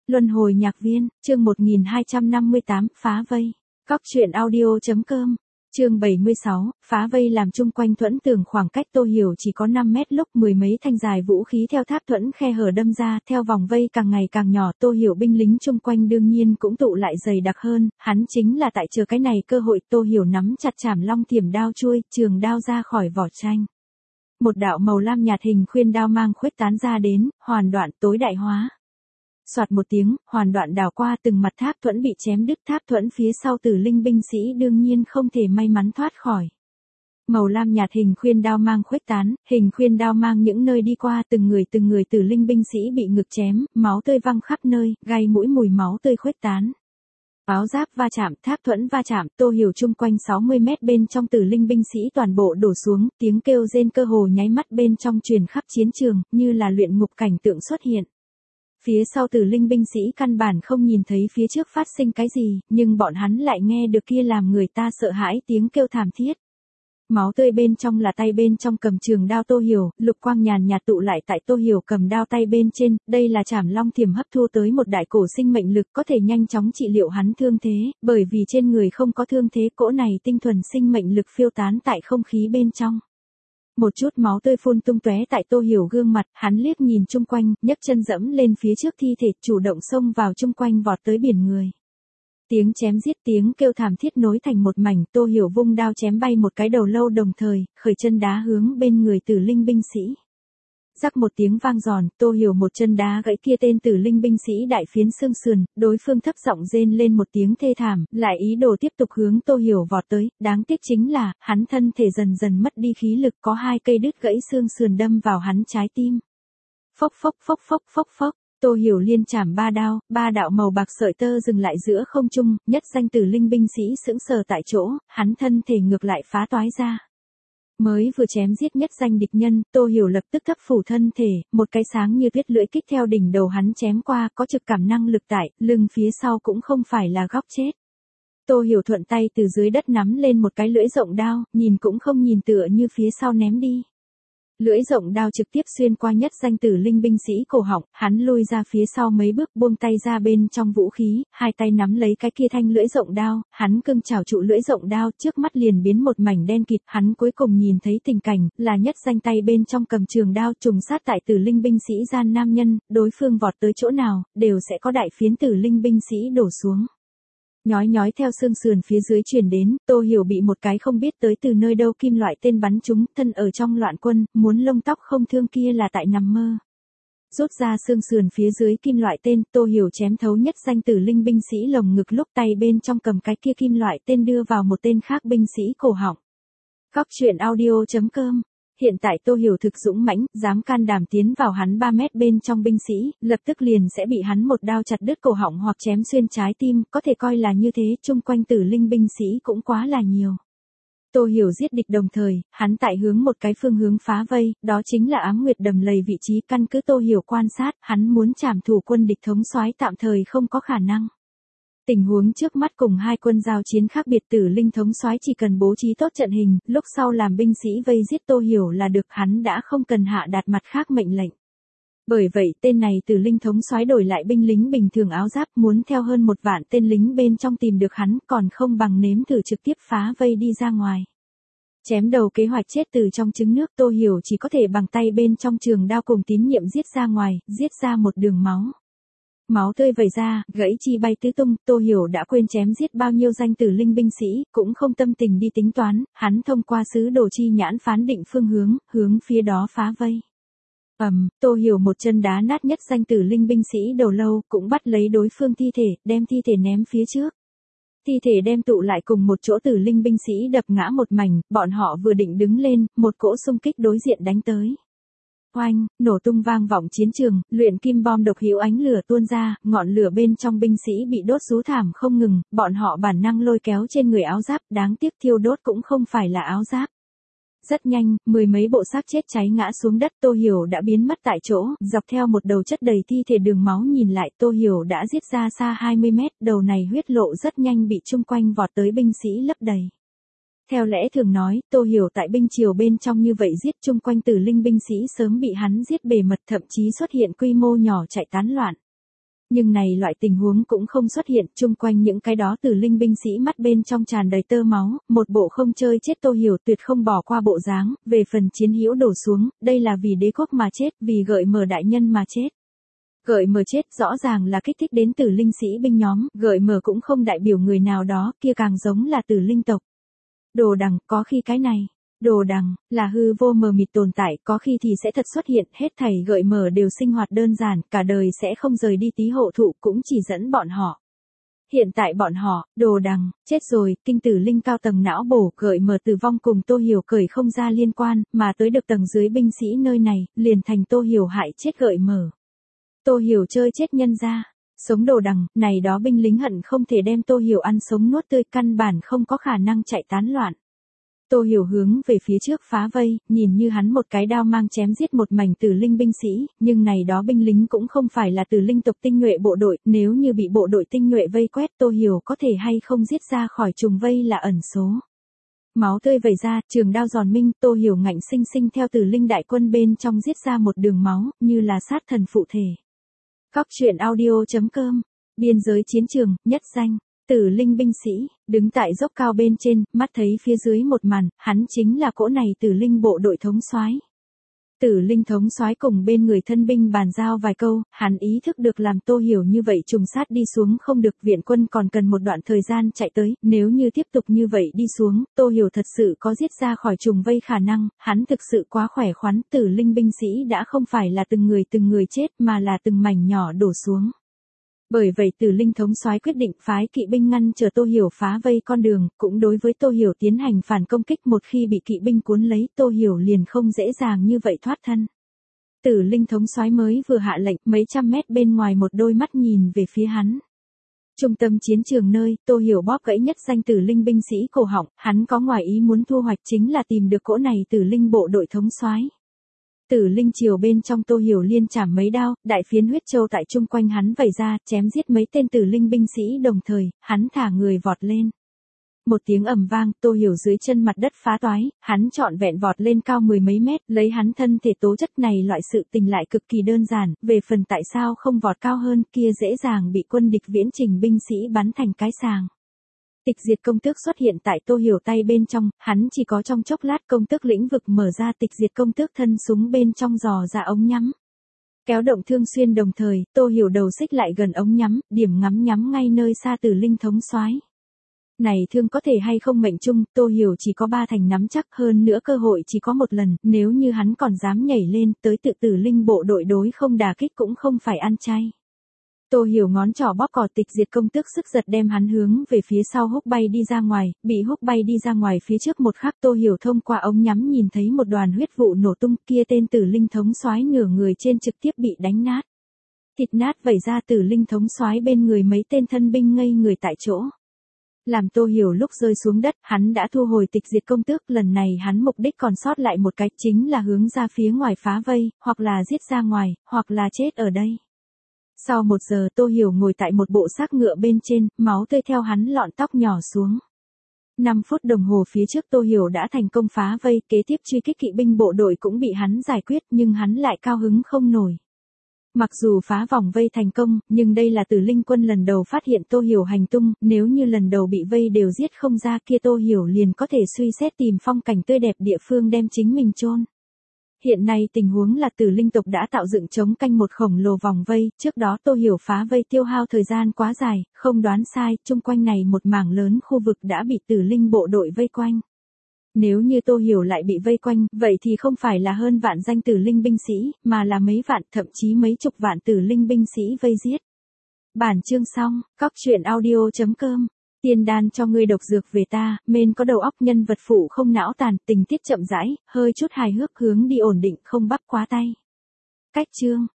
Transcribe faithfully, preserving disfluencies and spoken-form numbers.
Luân hồi nhạc viên, chương một nghìn hai trăm năm mươi tám, phá vây. Cóc truyện audio.com, chương bảy mươi sáu, phá vây làm chung quanh thuẫn tường khoảng cách Tô Hiểu chỉ có năm mét lúc mười mấy thanh dài vũ khí theo tháp thuẫn khe hở đâm ra, theo vòng vây càng ngày càng nhỏ. Tô Hiểu binh lính chung quanh đương nhiên cũng tụ lại dày đặc hơn, hắn chính là tại chờ cái này cơ hội. Tô Hiểu nắm chặt chảm long thiểm đao chuôi, trường đao ra khỏi vỏ tranh. Một đạo màu lam nhạt hình khuyên đao mang khuếch tán ra đến, hoàn đoạn tối đại hóa. Soạt một tiếng, hoàn đoạn đảo qua từng mặt tháp thuẫn bị chém đứt, tháp thuẫn phía sau Tử Linh binh sĩ đương nhiên không thể may mắn thoát khỏi. Màu lam nhạt hình khuyên đao mang khuếch tán, hình khuyên đao mang những nơi đi qua từng người từng người Tử Linh binh sĩ bị ngực chém, máu tươi văng khắp nơi, gai mũi mùi máu tươi khuếch tán. Áo giáp va chạm, tháp thuẫn va chạm, Tô Hiểu chung quanh sáu mươi mét bên trong Tử Linh binh sĩ toàn bộ đổ xuống, tiếng kêu rên cơ hồ nháy mắt bên trong truyền khắp chiến trường, như là luyện ngục cảnh tượng xuất hiện. Phía sau Tử Linh binh sĩ căn bản không nhìn thấy phía trước phát sinh cái gì, nhưng bọn hắn lại nghe được kia làm người ta sợ hãi tiếng kêu thảm thiết. Máu tươi bên trong là tay bên trong cầm trường đao Tô Hiểu, lục quang nhàn nhạt tụ lại tại Tô Hiểu cầm đao tay bên trên, đây là trảm long thiểm hấp thu tới một đại cổ sinh mệnh lực có thể nhanh chóng trị liệu hắn thương thế, bởi vì trên người không có thương thế, cỗ này tinh thuần sinh mệnh lực phiêu tán tại không khí bên trong. Một chút máu tươi phun tung tóe tại Tô Hiểu gương mặt, hắn liếc nhìn chung quanh, nhấc chân dẫm lên phía trước thi thể, chủ động xông vào chung quanh vọt tới biển người. Tiếng chém giết, tiếng kêu thảm thiết nối thành một mảnh, Tô Hiểu vung đao chém bay một cái đầu lâu đồng thời, khởi chân đá hướng bên người Tử Linh binh sĩ. Rắc một tiếng vang giòn, Tô Hiểu một chân đá gãy kia tên Tử Linh binh sĩ đại phiến xương sườn, đối phương thấp giọng rên lên một tiếng thê thảm, lại ý đồ tiếp tục hướng Tô Hiểu vọt tới, đáng tiếc chính là, hắn thân thể dần dần mất đi khí lực, có hai cây đứt gãy xương sườn đâm vào hắn trái tim. Phốc phốc phốc phốc phốc phốc, Tô Hiểu liên chảm ba đao, ba đạo màu bạc sợi tơ dừng lại giữa không trung, nhất danh Tử Linh binh sĩ sững sờ tại chỗ, hắn thân thể ngược lại phá toái ra. Mới vừa chém giết nhất danh địch nhân, Tô Hiểu lập tức thấp phủ thân thể, một cái sáng như tuyết lưỡi kích theo đỉnh đầu hắn chém qua, có trực cảm năng lực tại, lưng phía sau cũng không phải là góc chết. Tô Hiểu thuận tay từ dưới đất nắm lên một cái lưỡi rộng đao, nhìn cũng không nhìn tựa như phía sau ném đi. Lưỡi rộng đao trực tiếp xuyên qua nhất danh Tử Linh binh sĩ cổ họng, hắn lui ra phía sau mấy bước buông tay ra bên trong vũ khí, hai tay nắm lấy cái kia thanh lưỡi rộng đao, hắn cưng chảo trụ lưỡi rộng đao, trước mắt liền biến một mảnh đen kịt, hắn cuối cùng nhìn thấy tình cảnh, là nhất danh tay bên trong cầm trường đao trùng sát tại Tử Linh binh sĩ gian nam nhân, đối phương vọt tới chỗ nào, đều sẽ có đại phiến Tử Linh binh sĩ đổ xuống. Nhói nhói theo xương sườn phía dưới truyền đến, Tô Hiểu bị một cái không biết tới từ nơi đâu kim loại tên bắn trúng, thân ở trong loạn quân, muốn lông tóc không thương kia là tại nằm mơ. Rút ra xương sườn phía dưới kim loại tên, Tô Hiểu chém thấu nhất danh Tử Linh binh sĩ lồng ngực, lúc tay bên trong cầm cái kia kim loại tên đưa vào một tên khác binh sĩ cổ họng. Cóc truyện audio.com. Hiện tại Tô Hiểu thực dũng mãnh, dám can đảm tiến vào hắn ba mét bên trong binh sĩ, lập tức liền sẽ bị hắn một đao chặt đứt cổ họng hoặc chém xuyên trái tim, có thể coi là như thế, chung quanh Tử Linh binh sĩ cũng quá là nhiều. Tô Hiểu giết địch đồng thời, hắn tại hướng một cái phương hướng phá vây, đó chính là Ám Nguyệt đầm lầy vị trí, căn cứ Tô Hiểu quan sát, hắn muốn trảm thủ quân địch thống soái tạm thời không có khả năng. Tình huống trước mắt cùng hai quân giao chiến khác biệt, Tử Linh thống soái chỉ cần bố trí tốt trận hình, lúc sau làm binh sĩ vây giết Tô Hiểu là được, hắn đã không cần hạ đạt mặt khác mệnh lệnh. Bởi vậy tên này Tử Linh thống soái đổi lại binh lính bình thường áo giáp, muốn theo hơn một vạn tên lính bên trong tìm được hắn, còn không bằng nếm thử trực tiếp phá vây đi ra ngoài. Chém đầu kế hoạch chết từ trong trứng nước, Tô Hiểu chỉ có thể bằng tay bên trong trường đao cùng tín nhiệm giết ra ngoài, giết ra một đường máu. Máu tươi vẩy ra, gãy chi bay tứ tung, Tô Hiểu đã quên chém giết bao nhiêu danh Tử Linh binh sĩ, cũng không tâm tình đi tính toán, hắn thông qua sứ đồ chi nhãn phán định phương hướng, hướng phía đó phá vây. Ầm, um, Tô Hiểu một chân đá nát nhất danh Tử Linh binh sĩ đầu lâu, cũng bắt lấy đối phương thi thể, đem thi thể ném phía trước. Thi thể đem tụ lại cùng một chỗ, Tử Linh binh sĩ đập ngã một mảnh, bọn họ vừa định đứng lên, một cỗ xung kích đối diện đánh tới. Oanh, nổ tung vang vọng chiến trường, luyện kim bom độc hữu ánh lửa tuôn ra, ngọn lửa bên trong binh sĩ bị đốt rú thảm không ngừng, bọn họ bản năng lôi kéo trên người áo giáp, đáng tiếc thiêu đốt cũng không phải là áo giáp. Rất nhanh, mười mấy bộ xác chết cháy ngã xuống đất, Tô Hiểu đã biến mất tại chỗ, dọc theo một đầu chất đầy thi thể đường máu nhìn lại, Tô Hiểu đã giết ra xa hai mươi mét, đầu này huyết lộ rất nhanh bị chung quanh vọt tới binh sĩ lấp đầy. Theo lẽ thường nói, Tô Hiểu tại binh triều bên trong như vậy giết chung quanh Tử Linh binh sĩ sớm bị hắn giết bề mật, thậm chí xuất hiện quy mô nhỏ chạy tán loạn. Nhưng này loại tình huống cũng không xuất hiện, chung quanh những cái đó tử linh binh sĩ mắt bên trong tràn đầy tơ máu, một bộ không chơi chết Tô Hiểu tuyệt không bỏ qua bộ dáng, về phần chiến hữu đổ xuống, đây là vì đế quốc mà chết, vì gợi mở đại nhân mà chết. Gợi mở chết rõ ràng là kích thích đến tử linh sĩ binh nhóm, gợi mở cũng không đại biểu người nào đó, kia càng giống là tử linh tộc. Đồ đằng, có khi cái này. Đồ đằng, là hư vô mờ mịt tồn tại, có khi thì sẽ thật xuất hiện, hết thảy gợi mở đều sinh hoạt đơn giản, cả đời sẽ không rời đi tí hộ thụ, cũng chỉ dẫn bọn họ. Hiện tại bọn họ, đồ đằng, chết rồi, kinh tử linh cao tầng não bổ, gợi mở tử vong cùng Tô Hiểu cởi không ra liên quan, mà tới được tầng dưới binh sĩ nơi này, liền thành Tô Hiểu hại chết gợi mở. Tô Hiểu chơi chết nhân ra, sống đồ đằng, này đó binh lính hận không thể đem Tô Hiểu ăn sống nuốt tươi, căn bản không có khả năng chạy tán loạn. Tô Hiểu hướng về phía trước phá vây, nhìn như hắn một cái đao mang chém giết một mảnh tử linh binh sĩ, nhưng này đó binh lính cũng không phải là tử linh tộc tinh nhuệ bộ đội, nếu như bị bộ đội tinh nhuệ vây quét Tô Hiểu có thể hay không giết ra khỏi trùng vây là ẩn số. Máu tươi vẩy ra, trường đao giòn minh, Tô Hiểu ngạnh sinh sinh theo tử linh đại quân bên trong giết ra một đường máu, như là sát thần phụ thể. Góc truyện audio chấm com, biên giới chiến trường, nhất danh. Tử linh binh sĩ, đứng tại dốc cao bên trên, mắt thấy phía dưới một màn, hắn chính là cỗ này tử linh bộ đội thống soái. Tử linh thống soái cùng bên người thân binh bàn giao vài câu, hắn ý thức được làm Tô Hiểu như vậy trùng sát đi xuống không được, viện quân còn cần một đoạn thời gian chạy tới, nếu như tiếp tục như vậy đi xuống, Tô Hiểu thật sự có giết ra khỏi trùng vây khả năng, hắn thực sự quá khỏe khoắn, tử linh binh sĩ đã không phải là từng người từng người chết mà là từng mảnh nhỏ đổ xuống. Bởi vậy Tử Linh thống soái quyết định phái kỵ binh ngăn chờ Tô Hiểu phá vây con đường, cũng đối với Tô Hiểu tiến hành phản công kích, một khi bị kỵ binh cuốn lấy, Tô Hiểu liền không dễ dàng như vậy thoát thân. Tử Linh thống soái mới vừa hạ lệnh, mấy trăm mét bên ngoài một đôi mắt nhìn về phía hắn. Trung tâm chiến trường nơi, Tô Hiểu bóp gãy nhất danh Tử Linh binh sĩ cổ họng, hắn có ngoài ý muốn thu hoạch chính là tìm được cỗ này Tử Linh bộ đội thống soái. Tử linh triều bên trong Tô Hiểu liên chảm mấy đao, đại phiến huyết châu tại chung quanh hắn vẩy ra, chém giết mấy tên tử linh binh sĩ đồng thời, hắn thả người vọt lên. Một tiếng ầm vang, Tô Hiểu dưới chân mặt đất phá toái, hắn trọn vẹn vọt lên cao mười mấy mét, lấy hắn thân thể tố chất này loại sự tình lại cực kỳ đơn giản, về phần tại sao không vọt cao hơn kia dễ dàng bị quân địch viễn trình binh sĩ bắn thành cái sàng. Tịch diệt công tước xuất hiện tại Tô Hiểu tay bên trong, hắn chỉ có trong chốc lát công tước lĩnh vực mở ra, tịch diệt công tước thân súng bên trong dò ra ống nhắm. Kéo động thương xuyên đồng thời, Tô Hiểu đầu xích lại gần ống nhắm, điểm ngắm nhắm ngay nơi xa Tử Linh thống soái. Này thương có thể hay không mệnh trung, Tô Hiểu chỉ có ba thành nắm chắc, hơn nữa cơ hội chỉ có một lần, nếu như hắn còn dám nhảy lên, tới tự Tử Linh bộ đội đối không đả kích cũng không phải ăn chay. Tô Hiểu ngón trỏ bóp cò, tịch diệt công tước sức giật đem hắn hướng về phía sau húc bay đi ra ngoài, bị húc bay đi ra ngoài phía trước một khắc Tô Hiểu thông qua ống nhắm nhìn thấy một đoàn huyết vụ nổ tung, kia tên Tử Linh thống soái nửa người trên trực tiếp bị đánh nát. Thịt nát vẩy ra, Tử Linh thống soái bên người mấy tên thân binh ngây người tại chỗ. Làm Tô Hiểu lúc rơi xuống đất, hắn đã thu hồi tịch diệt công tước, lần này hắn mục đích còn sót lại một cách, chính là hướng ra phía ngoài phá vây, hoặc là giết ra ngoài, hoặc là chết ở đây. Sau một giờ Tô Hiểu ngồi tại một bộ xác ngựa bên trên, máu tươi theo hắn lọn tóc nhỏ xuống. năm phút đồng hồ phía trước Tô Hiểu đã thành công phá vây, kế tiếp truy kích kỵ binh bộ đội cũng bị hắn giải quyết, nhưng hắn lại cao hứng không nổi. Mặc dù phá vòng vây thành công, nhưng đây là Tử Linh quân lần đầu phát hiện Tô Hiểu hành tung, nếu như lần đầu bị vây đều giết không ra kia Tô Hiểu liền có thể suy xét tìm phong cảnh tươi đẹp địa phương đem chính mình chôn. Hiện nay tình huống là Tử Linh tộc đã tạo dựng chống canh một khổng lồ vòng vây, trước đó Tô Hiểu phá vây tiêu hao thời gian quá dài, không đoán sai, chung quanh này một mảng lớn khu vực đã bị Tử Linh bộ đội vây quanh. Nếu như Tô Hiểu lại bị vây quanh, vậy thì không phải là hơn vạn danh Tử Linh binh sĩ, mà là mấy vạn, thậm chí mấy chục vạn Tử Linh binh sĩ vây giết. Bản chương xong, góc truyện audio chấm com. Tiên đan cho ngươi độc dược về ta, men có đầu óc, nhân vật phụ không não tàn, tình tiết chậm rãi, hơi chút hài hước, hướng đi ổn định, không bắp quá tay. Cách chương